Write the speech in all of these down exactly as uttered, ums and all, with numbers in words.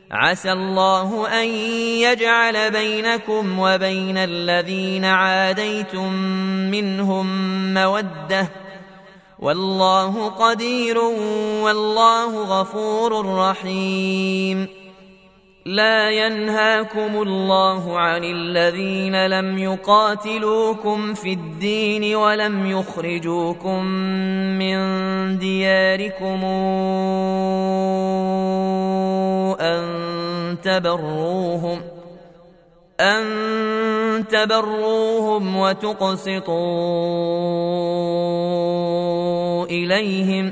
عسى الله أن يجعل بينكم وبين الذين عاديتم منهم مودة، والله قدير والله غفور رحيم. لا ينهاكم الله عن الذين لم يقاتلوكم في الدين ولم يخرجوكم من دياركم أن تبروهم أن تبروهم وتقسطوا إليهم،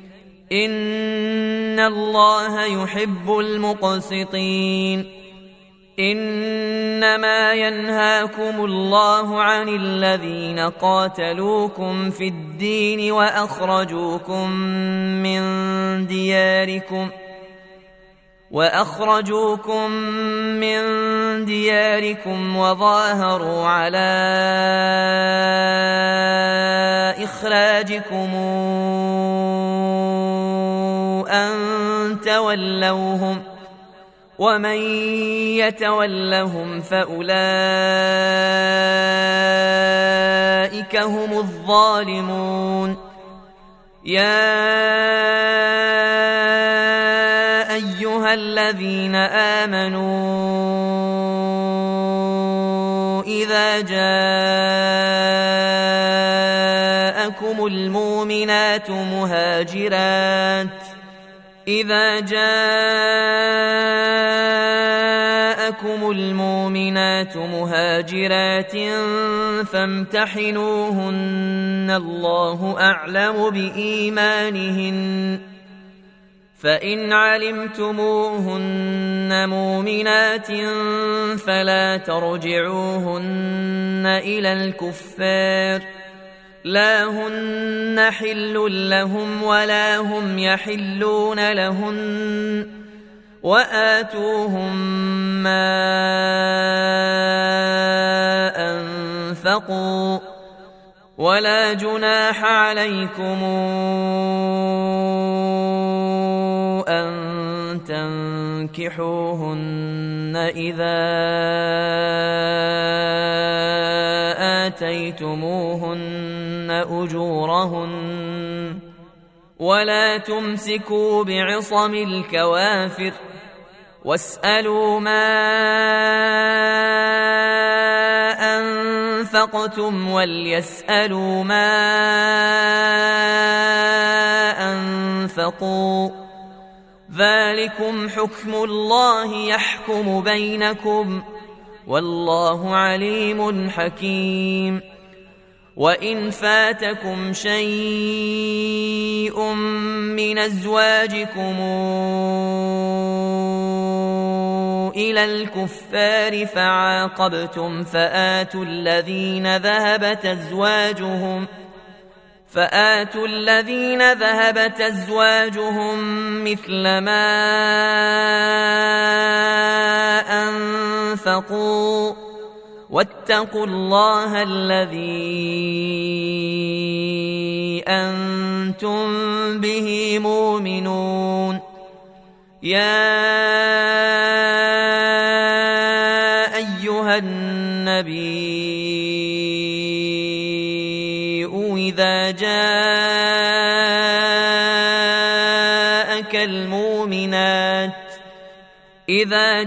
إن الله يحب المقسطين. إنما ينهاكم الله عن الذين قاتلوكم في الدين وأخرجوكم من دياركم وأخرجوكم من دياركم وظاهروا على إخراجكم أن تولوهم، ومن يتولهم فأولئك هم الظالمون. يا أيها الذين آمنوا إذا جاءكم المؤمنات مهاجرات إذا جاءكم المؤمنات مهاجرات فامتحنوهن، الله أعلم بإيمانهن، فإن علمتموهن مؤمنات فلا ترجعوهن إلى الكفار، لا هن حل لهم ولا هم يحلون لهن، وآتوهم ما أنفقوا، ولا جناح عليكم أن تنكحوهن إذا آتيتموهن أجورهن، ولا تمسكوا بعصم الكوافر، واسألوا ما أنفقتم وليسألوا ما أنفقوا، ذلكم حكم الله يحكم بينكم، والله عليم حكيم. وإن فاتكم شيء من أزواجكم إلى الكفار فعاقبتم فآتوا الذين ذهبت أزواجهم فآتوا الذين ذهبت أزواجهم مثل ما أنفقوا، واتقوا الله الذي أنتم به مؤمنون. يا أيها النبي إذا جاءك المؤمنات إذا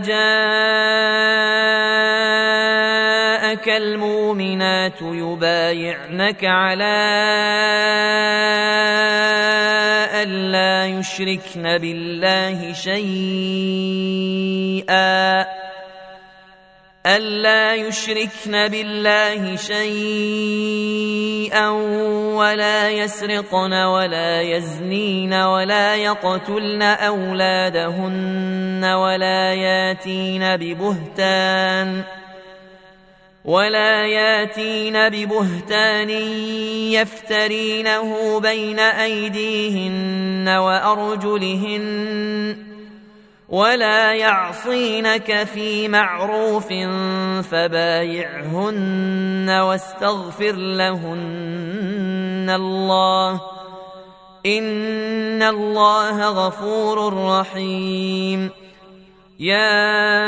جاءك المؤمنات يبايعنك على ألا يشركن بالله شيئا ألا يشركن بالله شيئا ولا يسرقن ولا يزنين ولا يقتلن أولادهن ولا ياتين ببهتان ولا ياتين ببهتان يفترينه بين أيديهن وأرجلهن ولا يعصينك في معروف فبايعهن واستغفر لهن الله إن الله غفور رحيم. يا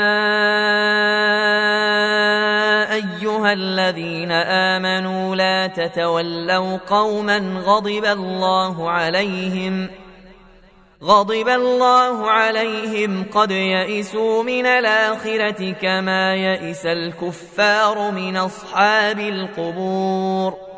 أيها الذين آمنوا لا تتولوا قوما غضب الله عليهم غضب الله عليهم قد يئسوا من الآخرة كما يئس الكفار من أصحاب القبور